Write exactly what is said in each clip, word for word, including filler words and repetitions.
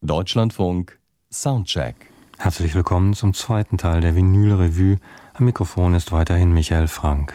Deutschlandfunk Soundcheck. Herzlich willkommen zum zweiten Teil der Vinyl-Revue. Am Mikrofon ist weiterhin Michael Frank.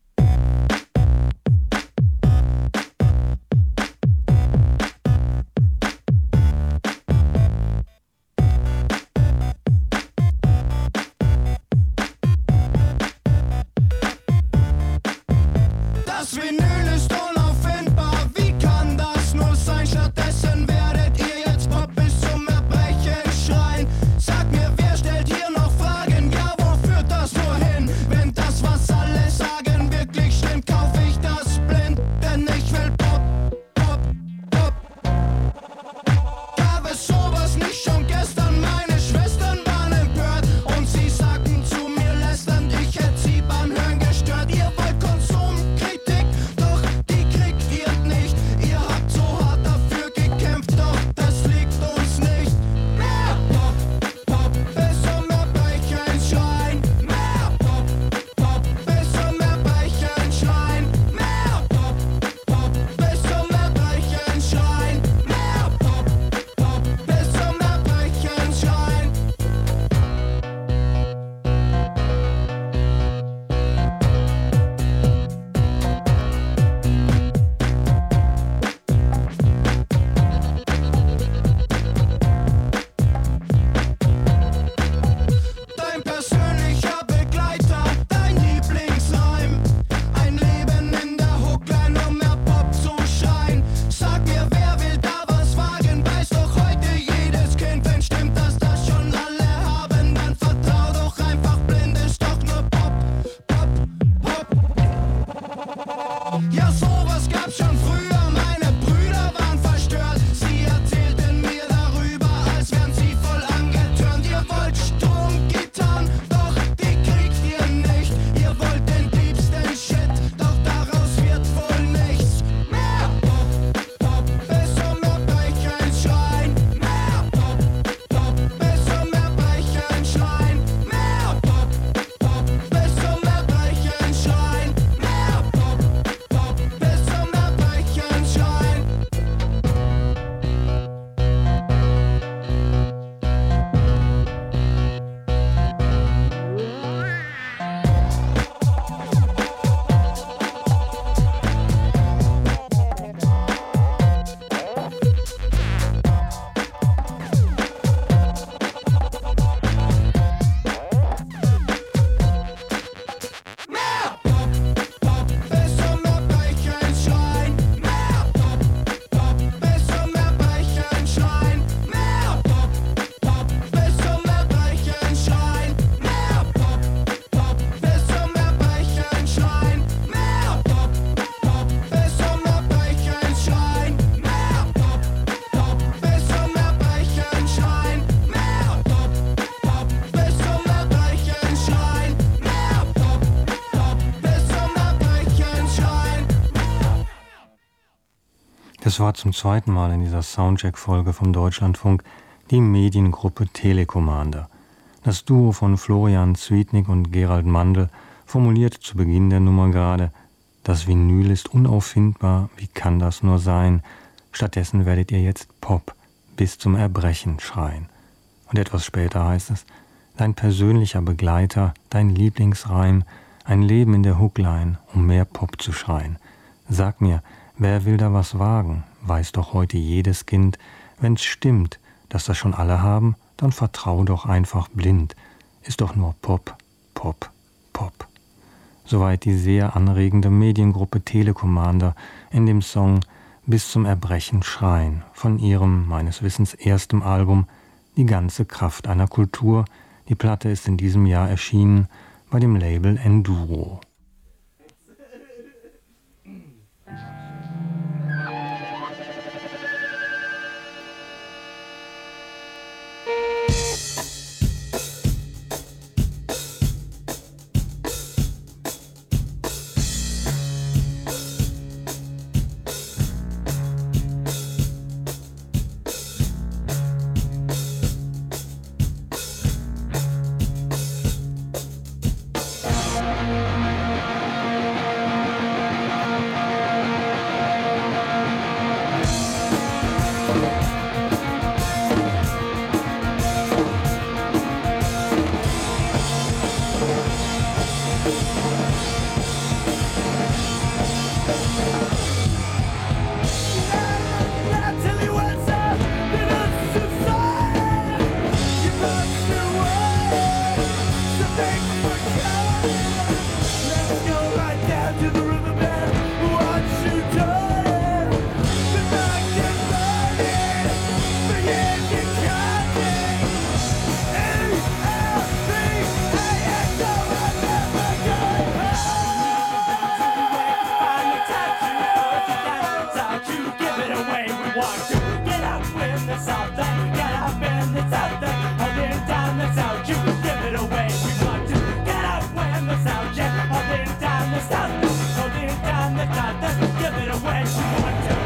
Es war zum zweiten Mal in dieser Soundcheck-Folge vom Deutschlandfunk die Mediengruppe Telekommander. Das Duo von Florian Zwietnik und Gerald Mandl formulierte zu Beginn der Nummer gerade: Das Vinyl ist unauffindbar, wie kann das nur sein? Stattdessen werdet ihr jetzt Pop bis zum Erbrechen schreien. Und etwas später heißt es: Dein persönlicher Begleiter, dein Lieblingsreim, ein Leben in der Hookline, um mehr Pop zu schreien. Sag mir, wer will da was wagen? Weiß doch heute jedes Kind. Wenn's stimmt, dass das schon alle haben, dann vertrau doch einfach blind. Ist doch nur Pop, Pop, Pop. Soweit die sehr anregende Mediengruppe Telekommander in dem Song Bis zum Erbrechen schreien von ihrem, meines Wissens, ersten Album Die ganze Kraft einer Kultur. Die Platte ist in diesem Jahr erschienen bei dem Label Enduro. South End, get up in the South End, holding down the sound, you can give it away. We want to get up when the sound check, holding down the South End, holding down the South End, give it away. We want to.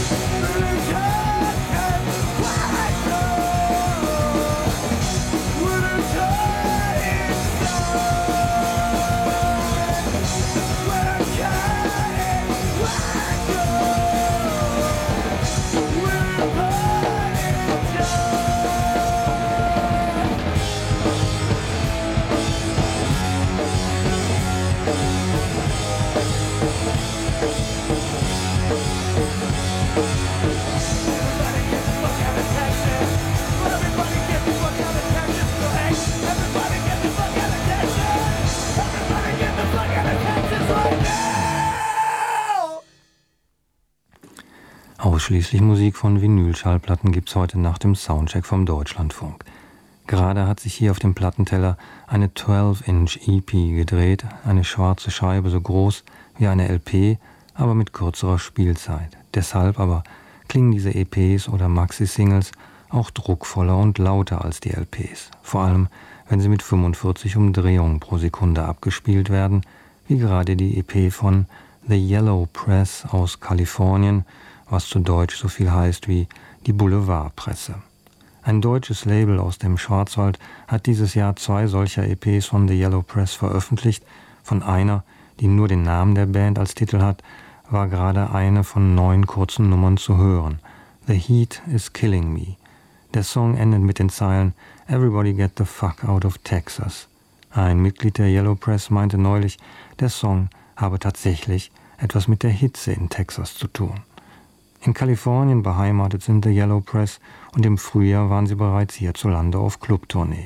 Ausschließlich Musik von Vinylschallplatten gibt's heute nach dem Soundcheck vom Deutschlandfunk. Gerade hat sich hier auf dem Plattenteller eine zwölf Inch E P gedreht, eine schwarze Scheibe so groß wie eine L P, aber mit kürzerer Spielzeit. Deshalb aber klingen diese E Ps oder Maxi-Singles auch druckvoller und lauter als die L Ps. Vor allem, wenn sie mit fünfundvierzig Umdrehungen pro Sekunde abgespielt werden, wie gerade die E P von The Yellow Press aus Kalifornien, was zu Deutsch so viel heißt wie die Boulevardpresse. Ein deutsches Label aus dem Schwarzwald hat dieses Jahr zwei solcher E Ps von The Yellow Press veröffentlicht. Von einer, die nur den Namen der Band als Titel hat, war gerade eine von neun kurzen Nummern zu hören. The Heat is Killing Me. Der Song endet mit den Zeilen Everybody get the fuck out of Texas. Ein Mitglied der Yellow Press meinte neulich, der Song habe tatsächlich etwas mit der Hitze in Texas zu tun. In Kalifornien beheimatet sind The Yellow Press und im Frühjahr waren sie bereits hierzulande auf Clubtournee.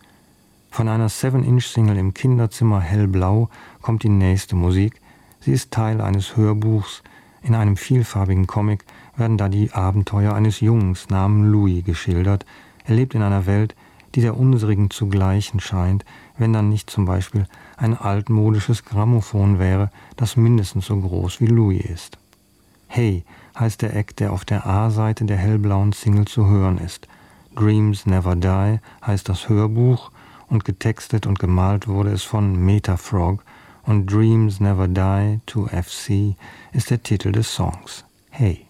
Von einer seven Inch Single im Kinderzimmer hellblau kommt die nächste Musik. Sie ist Teil eines Hörbuchs. In einem vielfarbigen Comic werden da die Abenteuer eines Jungs namens Louis geschildert. Er lebt in einer Welt, die der unsrigen zu gleichen scheint, wenn dann nicht zum Beispiel ein altmodisches Grammophon wäre, das mindestens so groß wie Louis ist. Hey heißt der Act, der auf der A-Seite der hellblauen Single zu hören ist. Dreams Never Die heißt das Hörbuch und getextet und gemalt wurde es von Metafrog und Dreams Never Die to F C ist der Titel des Songs. Hey.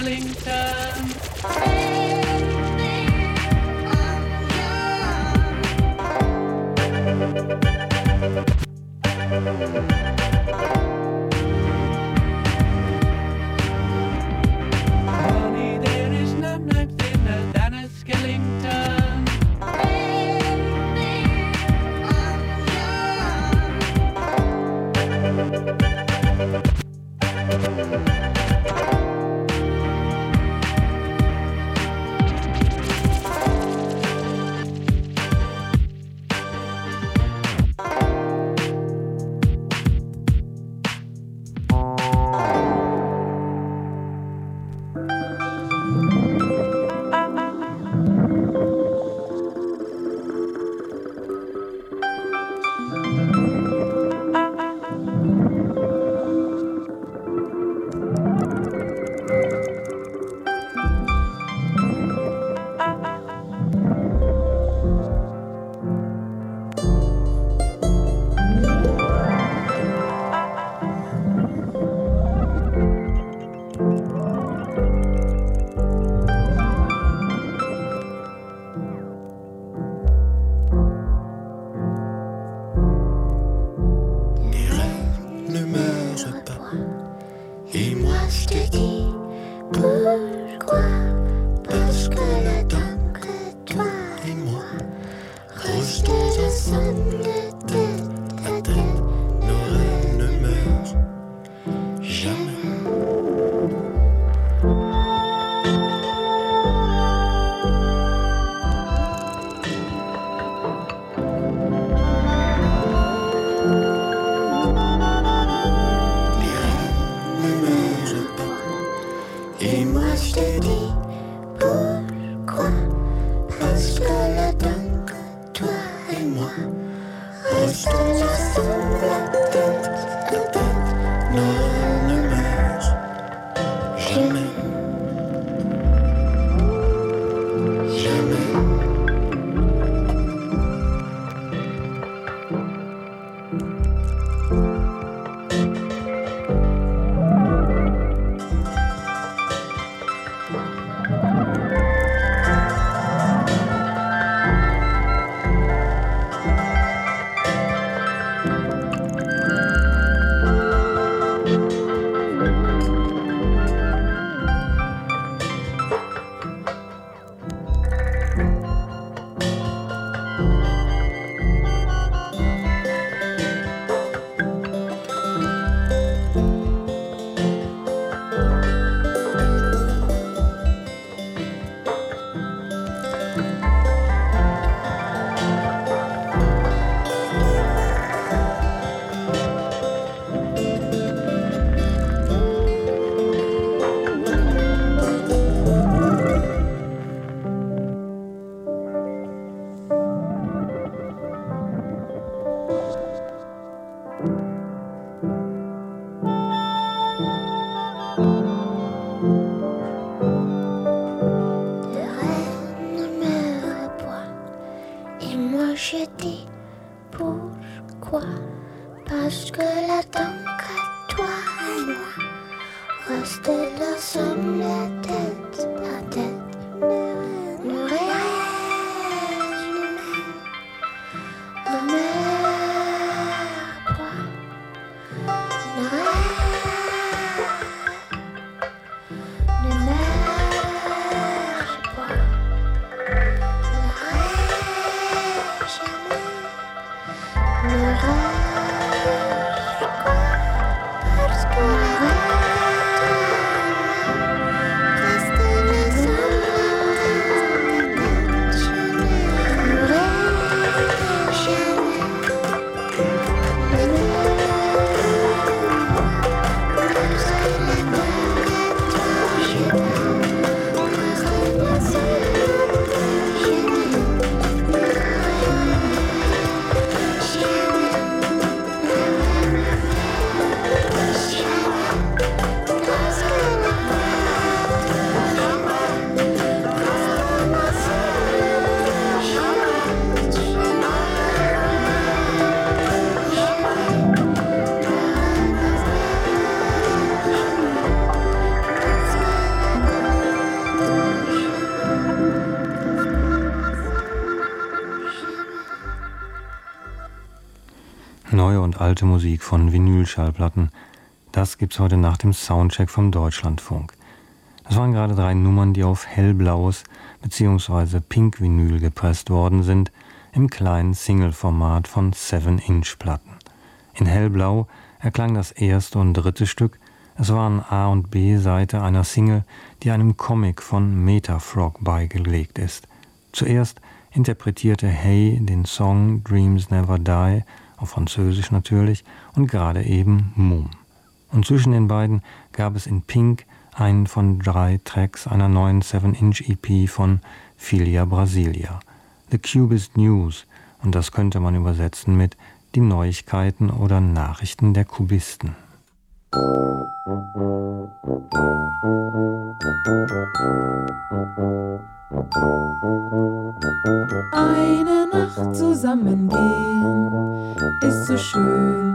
Skellington. Ronnie, there is no knife thinner than a Skellington. neue und alte Musik von Vinylschallplatten. Das gibt's heute nach dem Soundcheck vom Deutschlandfunk. Das waren gerade drei Nummern, die auf hellblaues bzw. Pink-Vinyl gepresst worden sind, im kleinen Single-Format von seven Inch Platten. In hellblau erklang das erste und dritte Stück. Es waren A- und B-Seite einer Single, die einem Comic von Metafrog beigelegt ist. Zuerst interpretierte Hey den Song Dreams Never Die, auf Französisch natürlich, und gerade eben Mum. Und zwischen den beiden gab es in Pink einen von drei Tracks einer neuen seven Inch E P von Filia Brasilia. The Cubist News, und das könnte man übersetzen mit die Neuigkeiten oder Nachrichten der Kubisten. Eine Nacht zusammen gehen ist so schön.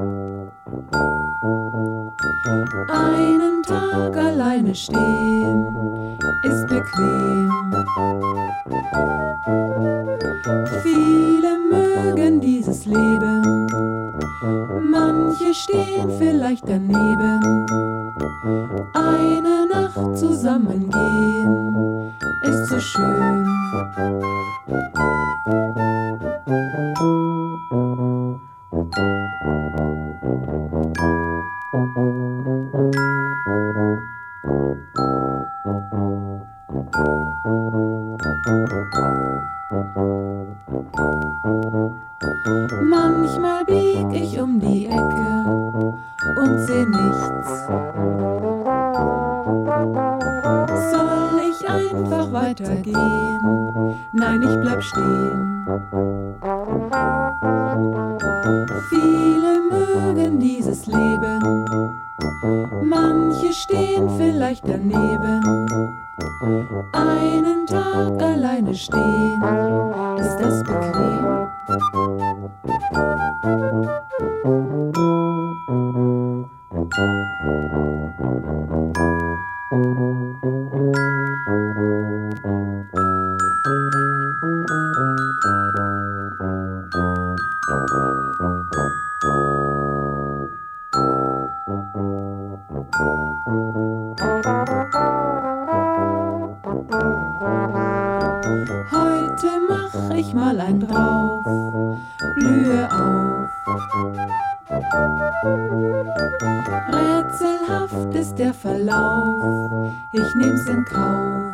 Einen Tag alleine stehen ist bequem. Viele mögen dieses Leben, manche stehen vielleicht daneben. Eine Nacht zusammen gehen ist so schön. Manchmal bieg ich um die Ecke und seh nichts. Soll ich einfach weitergehen? Nein, ich bleib stehen. Viele mögen dieses Leben, manche stehen vielleicht daneben. Einen Tag alleine stehen, ist das bequem? Heute mach ich mal ein drauf, blühe auf. Rätselhaft ist der Verlauf, ich nehm's in Kauf.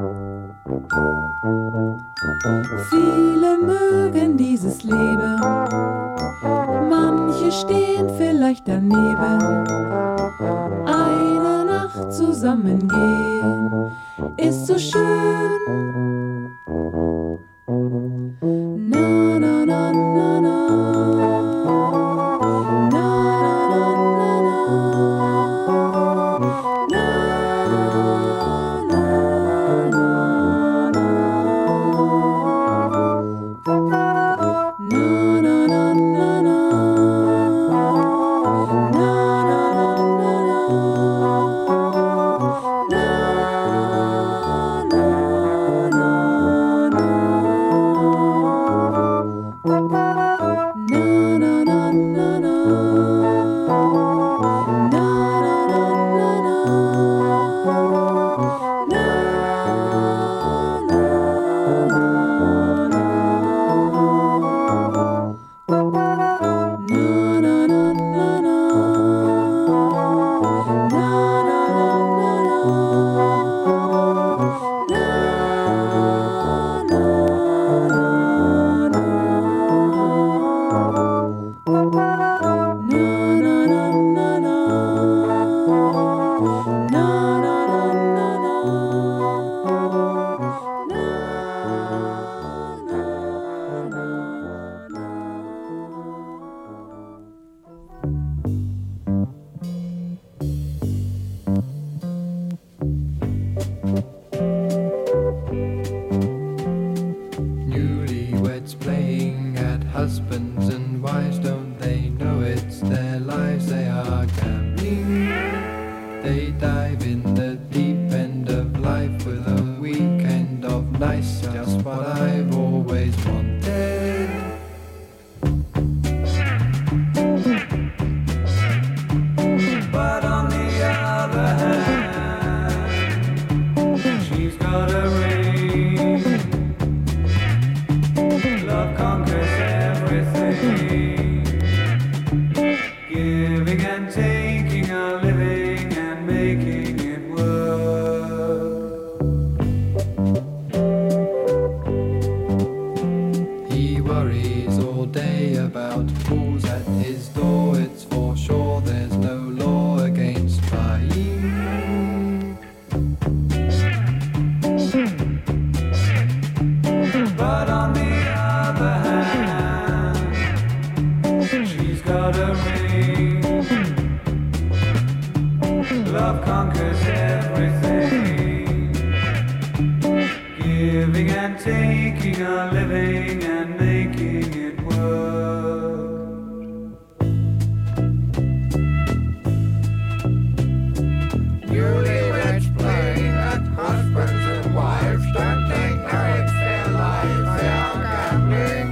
Viele mögen dieses Leben, manche stehen vielleicht daneben. Eine Nacht zusammen gehen ist so schön. Na na na na na. giving and taking a living and making it work. Newlyweds play at husbands and wives don't think now it's their lives they are gambling.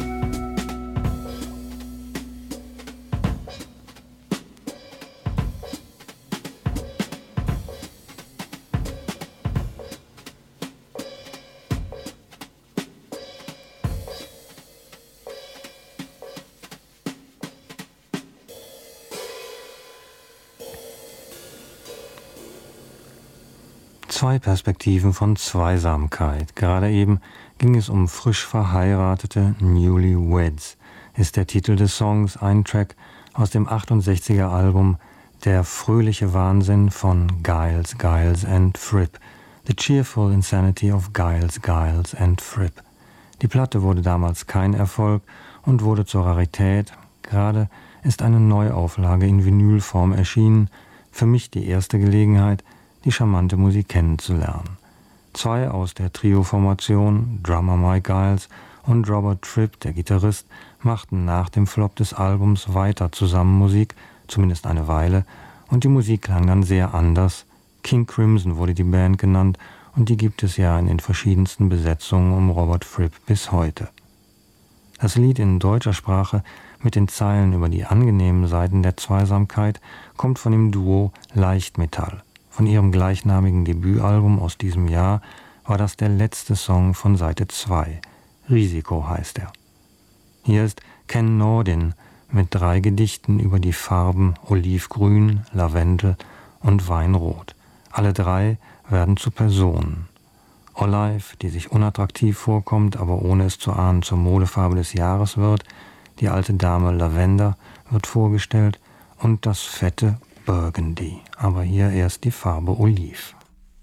Zwei Perspektiven von Zweisamkeit. Gerade eben ging es um frisch verheiratete Newlyweds, ist der Titel des Songs, ein Track aus dem achtundsechziger Album Der fröhliche Wahnsinn von Giles, Giles and Fripp. The Cheerful Insanity of Giles, Giles and Fripp. Die Platte wurde damals kein Erfolg und wurde zur Rarität. Gerade ist eine Neuauflage in Vinylform erschienen. Für mich die erste Gelegenheit, die charmante Musik kennenzulernen. Zwei aus der Trio-Formation, Drummer Mike Giles und Robert Fripp, der Gitarrist, machten nach dem Flop des Albums weiter zusammen Musik, zumindest eine Weile, und die Musik klang dann sehr anders. King Crimson wurde die Band genannt und die gibt es ja in den verschiedensten Besetzungen um Robert Fripp bis heute. Das Lied in deutscher Sprache mit den Zeilen über die angenehmen Seiten der Zweisamkeit kommt von dem Duo Leichtmetall. Von ihrem gleichnamigen Debütalbum aus diesem Jahr war das der letzte Song von Seite zwei. Risiko heißt er. Hier ist Ken Nordin mit drei Gedichten über die Farben Olivgrün, Lavendel und Weinrot. Alle drei werden zu Personen. Olive, die sich unattraktiv vorkommt, aber ohne es zu ahnen zur Modefarbe des Jahres wird. Die alte Dame Lavender wird vorgestellt und das fette Burgundy. Aber hier erst die Farbe Oliv.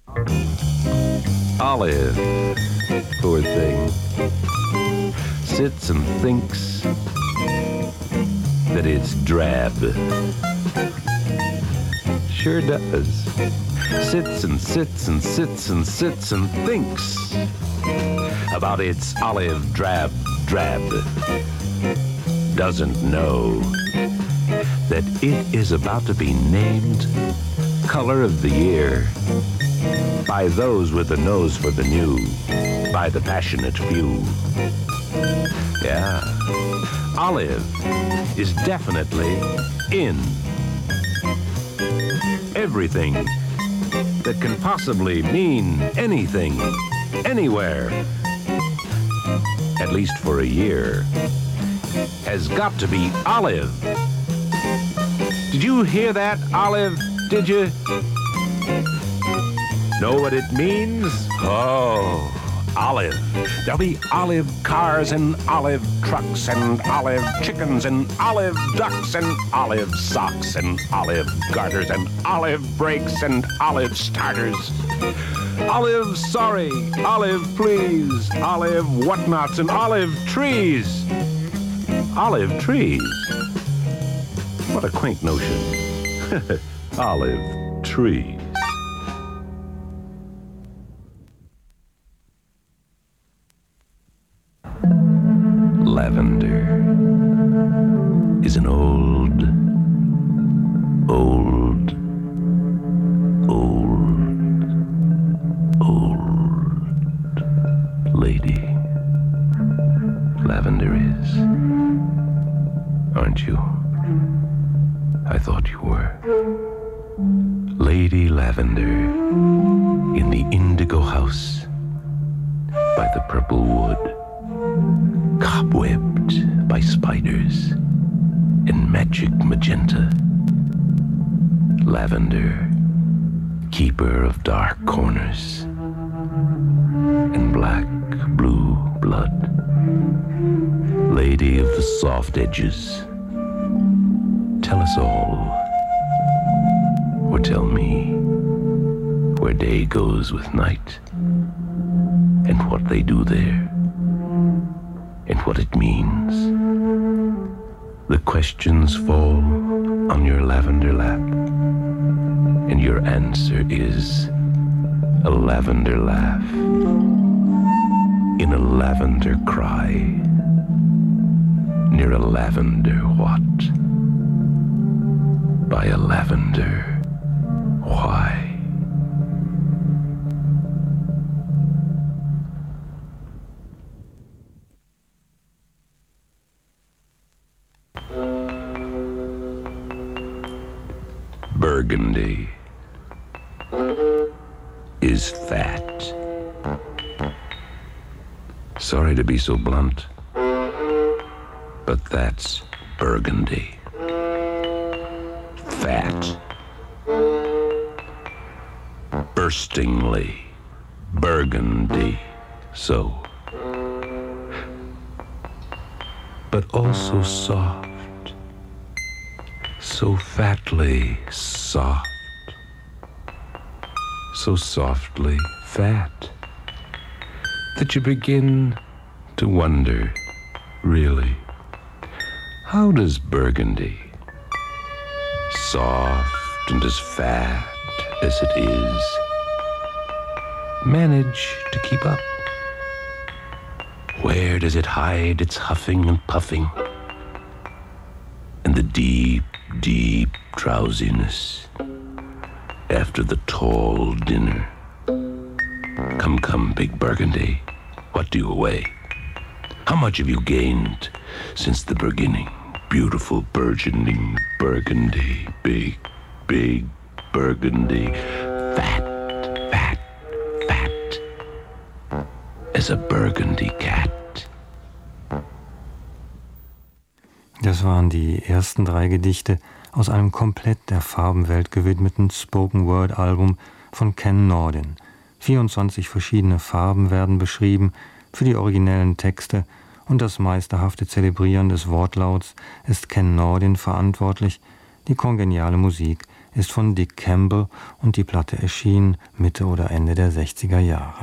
Olive, poor thing, sits and thinks that it's drab. Sure does. Sits and sits and sits and sits and thinks about its olive drab drab. Doesn't know that it is about to be named Color of the Year by those with a nose for the new, by the passionate few. Yeah, olive is definitely in. Everything that can possibly mean anything, anywhere, at least for a year, has got to be olive. Did you hear that, Olive? Did you? Know what it means? Oh, olive. There'll be olive cars and olive trucks and olive chickens and olive ducks and olive socks and olive garters and olive brakes and olive starters. Olive sorry, olive please, olive whatnots and olive trees. Olive trees. What a quaint notion. Olive trees. Lavender is an old, old, old, old lady. Lavender is. Aren't you? I thought you were. Lady Lavender in the indigo house by the purple wood, cobwebbed by spiders in magic magenta. Lavender, keeper of dark corners and black blue blood. Lady of the soft edges. Tell us all, or tell me, where day goes with night, and what they do there, and what it means. The questions fall on your lavender lap, and your answer is a lavender laugh. in a lavender cry, near a lavender what? By a lavender why? Burgundy is fat. Sorry to be so blunt, but that's Burgundy. Fat. Burstingly burgundy, so. But also soft, so fatly soft, so softly fat, that you begin to wonder, really, how does Burgundy, soft and as fat as it is, manage to keep up? Where does it hide its huffing and puffing and the deep, deep drowsiness after the tall dinner? Come, come, big Burgundy, what do you weigh? How much have you gained since the beginning? Beautiful burgeoning Burgundy, big, big Burgundy, fat, fat, fat, as a Burgundy cat. Das waren die ersten drei Gedichte aus einem komplett der Farbenwelt gewidmeten Spoken-Word-Album von Ken Nordin. vierundzwanzig verschiedene Farben werden beschrieben für die originellen Texte und das meisterhafte Zelebrieren des Wortlauts ist Ken Nordin verantwortlich. Die kongeniale Musik ist von Dick Campbell und die Platte erschien Mitte oder Ende der sechziger Jahre.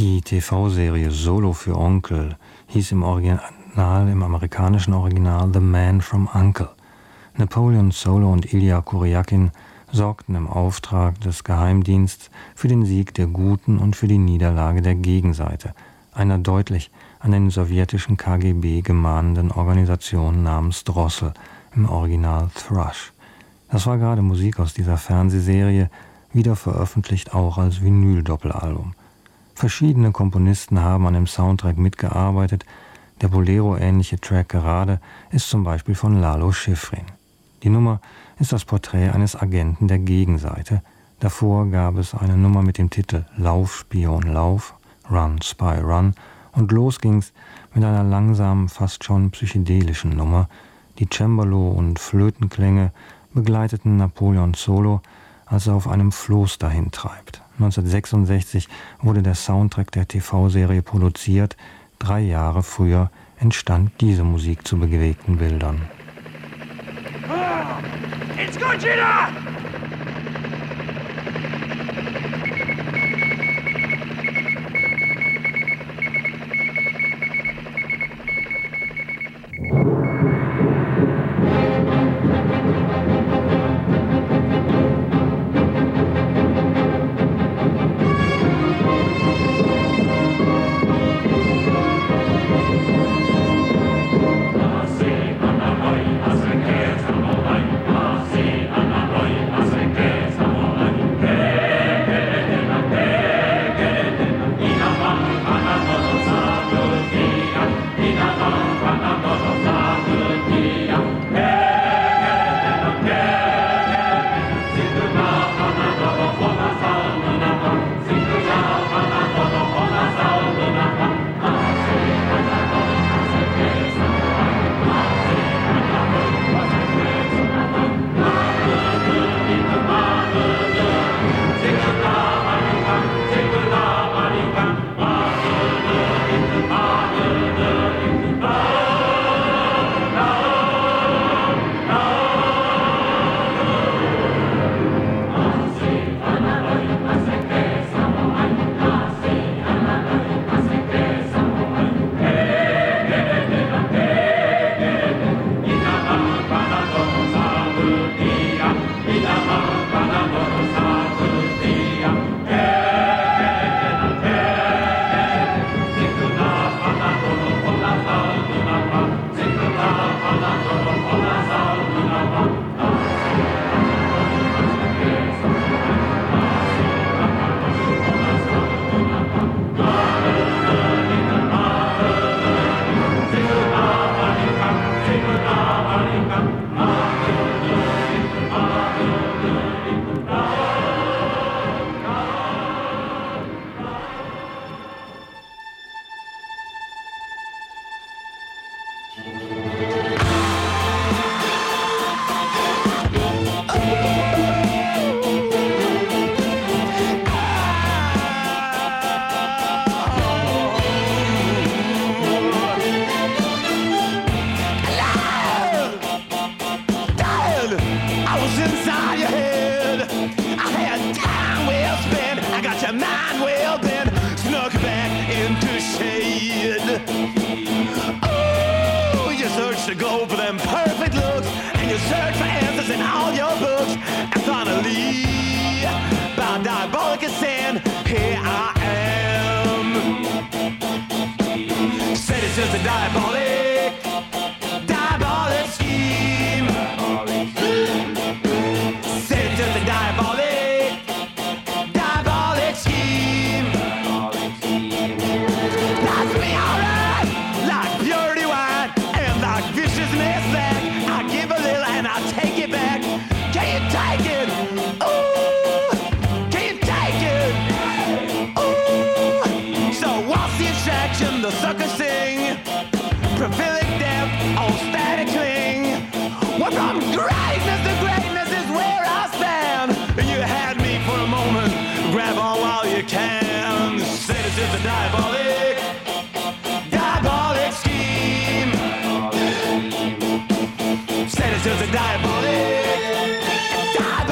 Die T V-Serie Solo für Onkel hieß im Original, im amerikanischen Original The Man from Uncle. Napoleon Solo und Ilya Kuryakin sorgten im Auftrag des Geheimdienstes für den Sieg der Guten und für die Niederlage der Gegenseite, einer deutlich an den sowjetischen K G B gemahnenden Organisation namens Drossel, im Original Thrush. Das war gerade Musik aus dieser Fernsehserie, wieder veröffentlicht auch als Vinyl-Doppelalbum. Verschiedene Komponisten haben an dem Soundtrack mitgearbeitet. Der Bolero-ähnliche Track Gerade ist zum Beispiel von Lalo Schifrin. Die Nummer ist das Porträt eines Agenten der Gegenseite. Davor gab es eine Nummer mit dem Titel Lauf, Spion, Lauf, Run, Spy, Run, und los ging's mit einer langsamen, fast schon psychedelischen Nummer. Die Cembalo- und Flötenklänge begleiteten Napoleon Solo, als er auf einem Floß dahintreibt. neunzehnhundertsechsundsechzig wurde der Soundtrack der T V-Serie produziert. Drei Jahre früher entstand diese Musik zu bewegten Bildern. It's Gogeta!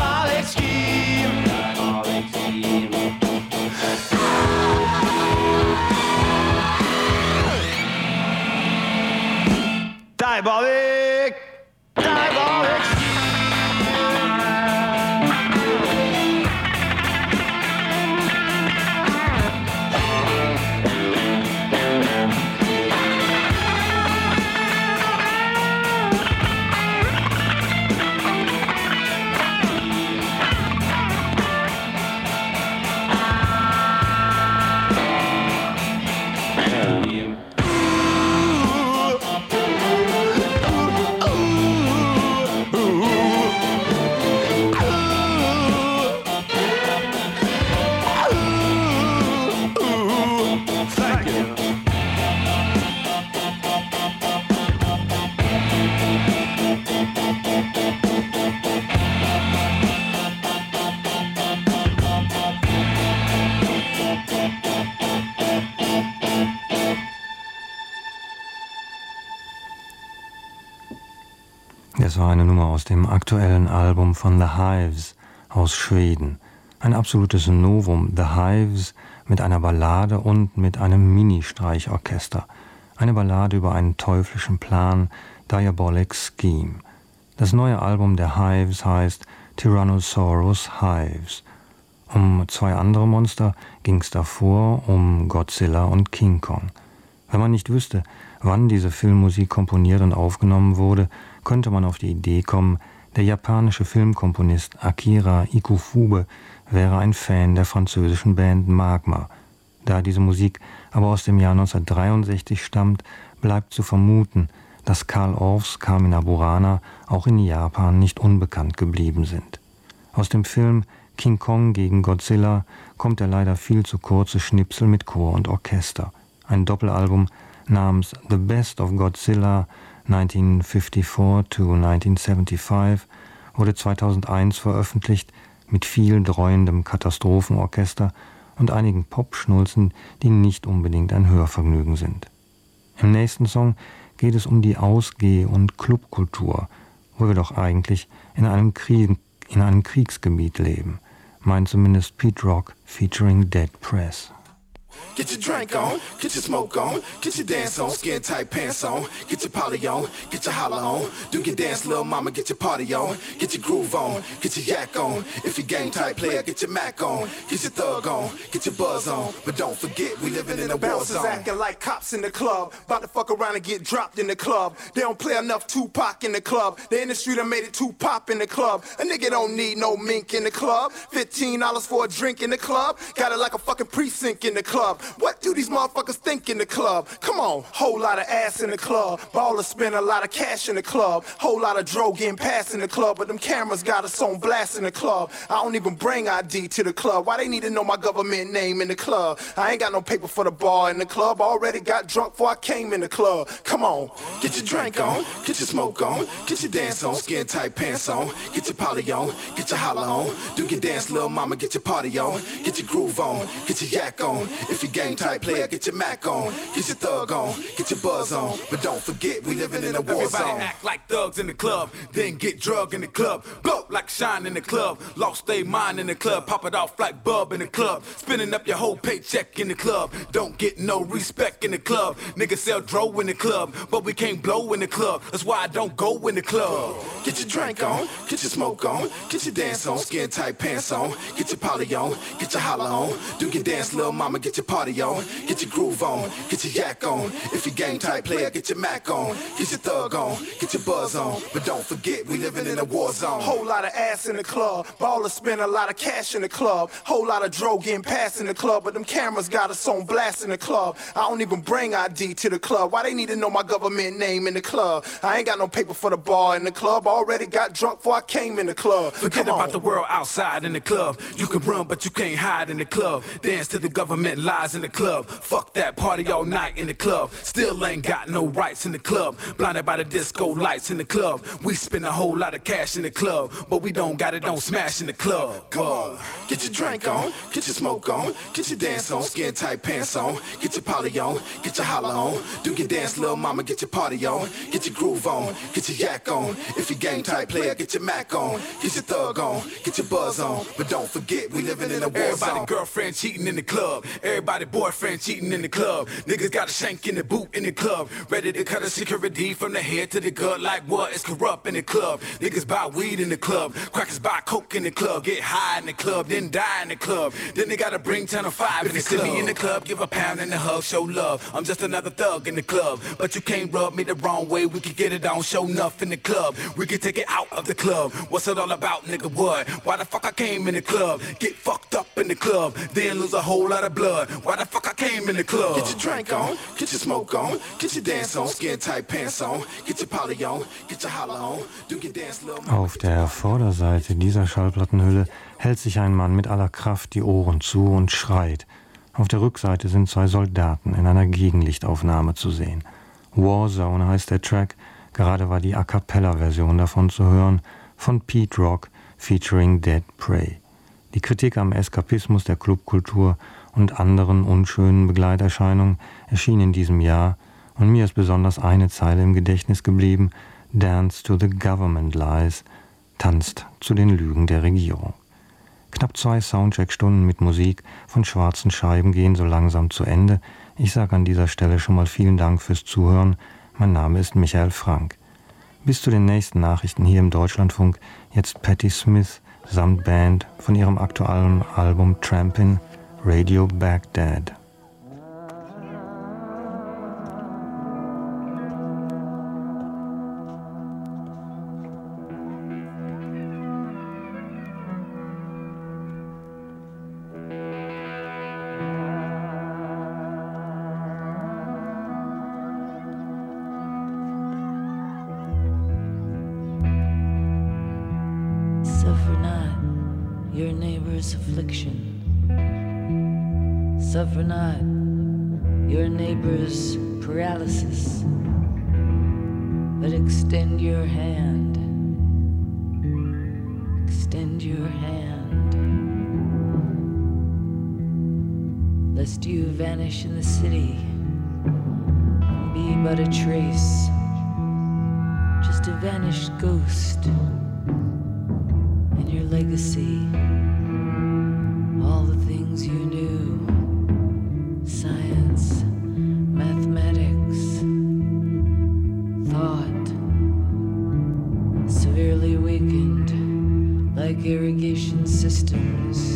Diabolic scheme. Diabolic! Diabolic! Das war eine Nummer aus dem aktuellen Album von The Hives aus Schweden. Ein absolutes Novum, The Hives mit einer Ballade und mit einem Mini-Streichorchester. Eine Ballade über einen teuflischen Plan, Diabolic Scheme. Das neue Album der Hives heißt Tyrannosaurus Hives. Um zwei andere Monster ging es davor, um Godzilla und King Kong. Wenn man nicht wüsste, wann diese Filmmusik komponiert und aufgenommen wurde, könnte man auf die Idee kommen, der japanische Filmkomponist Akira Ikufube wäre ein Fan der französischen Band Magma. Da diese Musik aber aus dem Jahr neunzehnhundertdreiundsechzig stammt, bleibt zu vermuten, dass Carl Orffs Carmina Burana auch in Japan nicht unbekannt geblieben sind. Aus dem Film King Kong gegen Godzilla kommt der leider viel zu kurze Schnipsel mit Chor und Orchester. Ein Doppelalbum namens The Best of Godzilla neunzehnhundertfünfundfünfzig to neunzehnhundertfünfundsiebzig wurde zweitausendeins veröffentlicht mit viel dreuendem Katastrophenorchester und einigen Popschnulzen, die nicht unbedingt ein Hörvergnügen sind. Im nächsten Song geht es um die Ausgeh- und Clubkultur, wo wir doch eigentlich in einem, Krieg, in einem Kriegsgebiet leben, meint zumindest Pete Rock featuring Dead Press. Get your drink on, get your smoke on, get your dance on, skin tight pants on, get your poly on, get your holla on, do your dance, little mama, get your party on, get your groove on, get your yak on, if you game type player, get your Mac on, get your thug on, get your buzz on, but don't forget we living in a war zone. Acting like cops in the club, about to fuck around and get dropped in the club. They don't play enough Tupac in the club, the industry done made it too pop in the club. A nigga don't need no mink in the club, fifteen dollars for a drink in the club, got it like a fucking precinct in the club. What do these motherfuckers think in the club? Come on, whole lot of ass in the club. Ballers spend a lot of cash in the club. Whole lot of dro getting passed in the club. But them cameras got us on blast in the club. I don't even bring I D to the club. Why they need to know my government name in the club? I ain't got no paper for the bar in the club. Already got drunk before I came in the club. Come on, get your drink on, get your smoke on, get your dance on, skin tight pants on, get your poly on, get your holla on, do your dance, little mama, get your party on, get your groove on, get your yak on. If you game type player, get your Mac on, get your thug on, get your buzz on, but don't forget we living in a war zone. Everybody act like thugs in the club, then get drug in the club, blow like shine in the club, lost their mind in the club, pop it off like bub in the club, spending up your whole paycheck in the club, don't get no respect in the club, niggas sell dro in the club, but we can't blow in the club, that's why I don't go in the club. Get your drink on, get your smoke on, get your dance on, skin tight pants on, get your poly on, get your holla on, do your dance, little mama, get your party on, get your groove on, get your yak on, if you game type player, get your Mac on, get your thug on, get your buzz on, but don't forget we living in a war zone. Whole lot of ass in the club, ballers spend a lot of cash in the club, whole lot of dro getting passed in the club, but them cameras got us on blast in the club. I don't even bring I D to the club. Why they need to know my government name in the club? I ain't got no paper for the bar in the club. Already got drunk before I came in the club. Forget about the world outside in the club. You can run, but you can't hide in the club. Dance to the government lies in the club. Fuck that, party all night in the club. Still ain't got no rights in the club. Blinded by the disco lights in the club. We spend a whole lot of cash in the club, but we don't got it, don't smash in the club. Come on, get your drink on, get your smoke on, get your dance on, skin tight pants on, get your poly on, get your holla on, do your dance, little mama, get your party on, get your groove on, get your yak on, if you game type player, get your Mac on, get your thug on, get your buzz on, but don't forget we living in a war zone. Everybody girlfriend cheating in the club, everybody Everybody boyfriend cheating in the club. Niggas got a shank in the boot in the club. Ready to cut a security from the head to the gut. Like what? It's corrupt in the club. Niggas buy weed in the club. Crackers buy coke in the club. Get high in the club, then die in the club. Then they gotta bring Channel five in the club. If you see me in the club, give a pound and a hug, show love. I'm just another thug in the club. But you can't rub me the wrong way. We can get it on, show enough in the club. We can take it out of the club. What's it all about, nigga? What? Why the fuck I came in the club? Get fucked up in the club, then lose a whole lot of blood. Why the fuck I came in the club? Get your drink on, get your smoke on, get your dance on, skin tight pants on, get your poly on, get your holla on, do your dance little. Auf der Vorderseite dieser Schallplattenhülle hält sich ein Mann mit aller Kraft die Ohren zu und schreit. Auf der Rückseite sind zwei Soldaten in einer Gegenlichtaufnahme zu sehen. Warzone heißt der Track, gerade war die A-Cappella-Version davon zu hören, von Pete Rock featuring Dead Prey. Die Kritik am Eskapismus der Clubkultur und anderen unschönen Begleiterscheinungen erschien in diesem Jahr und mir ist besonders eine Zeile im Gedächtnis geblieben: Dance to the government lies, tanzt zu den Lügen der Regierung. Knapp zwei Soundcheck-Stunden mit Musik von schwarzen Scheiben gehen so langsam zu Ende. Ich sage an dieser Stelle schon mal vielen Dank fürs Zuhören. Mein Name ist Michael Frank. Bis zu den nächsten Nachrichten hier im Deutschlandfunk, jetzt Patti Smith samt Band von ihrem aktuellen Album Trampin', Radio Baghdad. Suffer not your neighbor's affliction. Suffer not your neighbor's paralysis, but extend your hand. Extend your hand, lest you vanish in the city and be but a trace, just a vanished ghost. Your legacy, all the things you knew, science, mathematics, thought, severely weakened like irrigation systems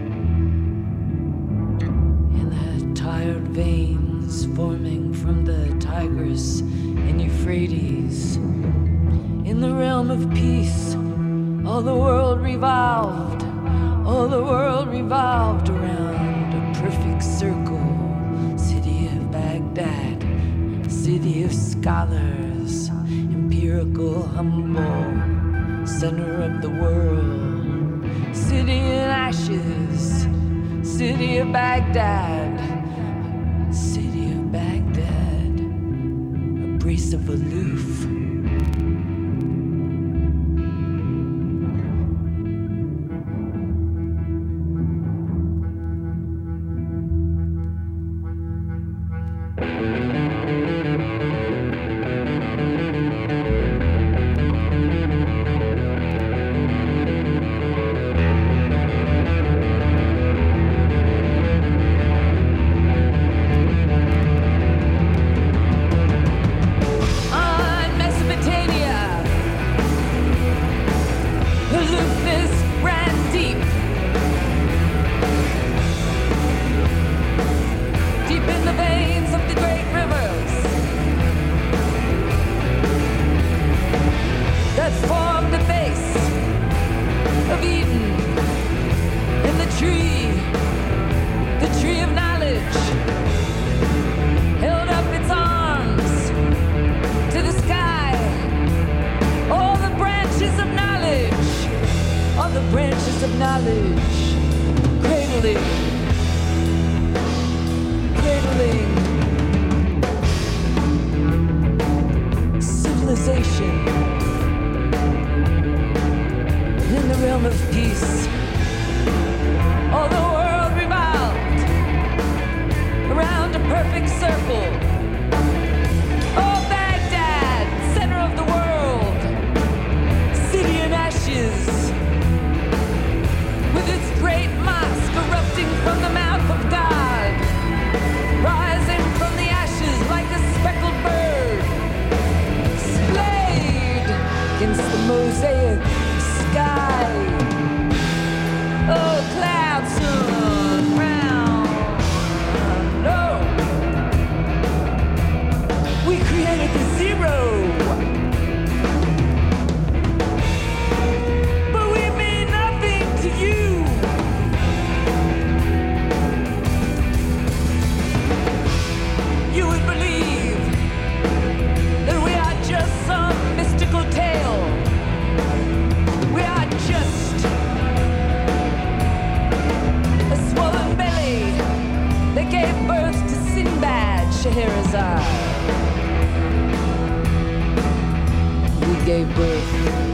in the tired veins forming from the Tigris and Euphrates. In the realm of peace, all the world revolved, all the world revolved around a perfect circle. City of Baghdad, city of scholars, empirical, humble, center of the world. City in ashes, city of Baghdad, city of Baghdad, abrasive aloof. With its great mosque erupting from the mouth of God. gave birth.